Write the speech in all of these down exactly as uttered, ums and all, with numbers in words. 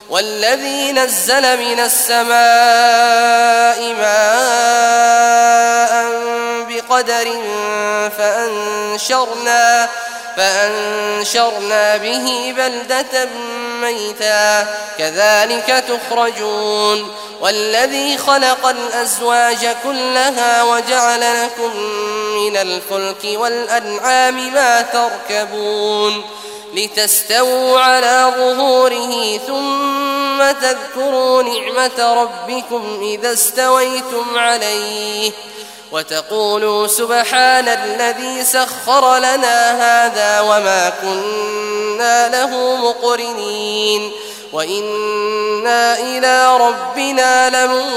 والذي نزل من السماء ماء بقدر فأنشرنا, فأنشرنا به بلدة ميتا كذلك تخرجون والذي خلق الأزواج كلها وجعل لكم من الفلك والأنعام ما تركبون لتستووا على ظهوره ثم تذكروا نعمة ربكم إذا استويتم عليه وتقولوا سبحان الذي سخر لنا هذا وما كنا له مقرنين وإنا إلى ربنا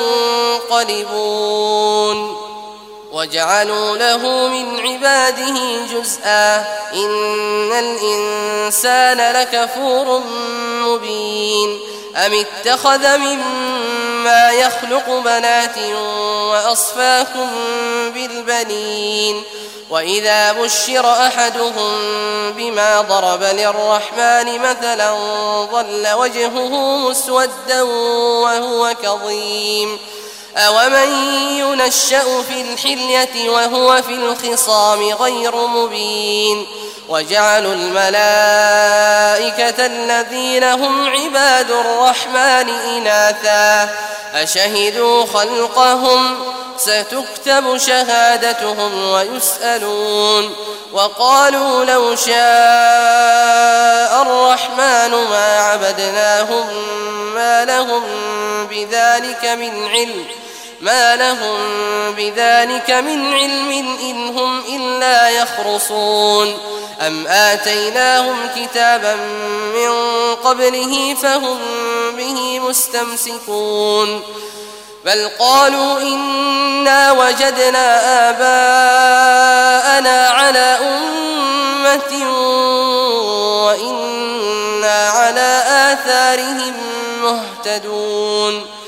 لمنقلبون وجعلوا له من عباده جزءا إن الإنسان لكفور مبين أم اتخذ مما يخلق بنات وأصفاكم بالبنين وإذا بشر أحدهم بما ضرب للرحمن مثلا ظل وجهه مسودا وهو كظيم أومن ينشأ في الحلية وهو في الخصام غير مبين وجعلوا الملائكة الذين هم عباد الرحمن إناثا أشهدوا خلقهم ستكتب شهادتهم ويسألون وقالوا لو شاء الرحمن ما عبدناهم ما لهم بذلك من علم ما لهم بذلك من علم إن هم إلا يخرصون أم آتيناهم كتابا من قبله فهم به مستمسكون بل قالوا إنا وجدنا آباءنا على أمة وإنا على آثارهم مهتدون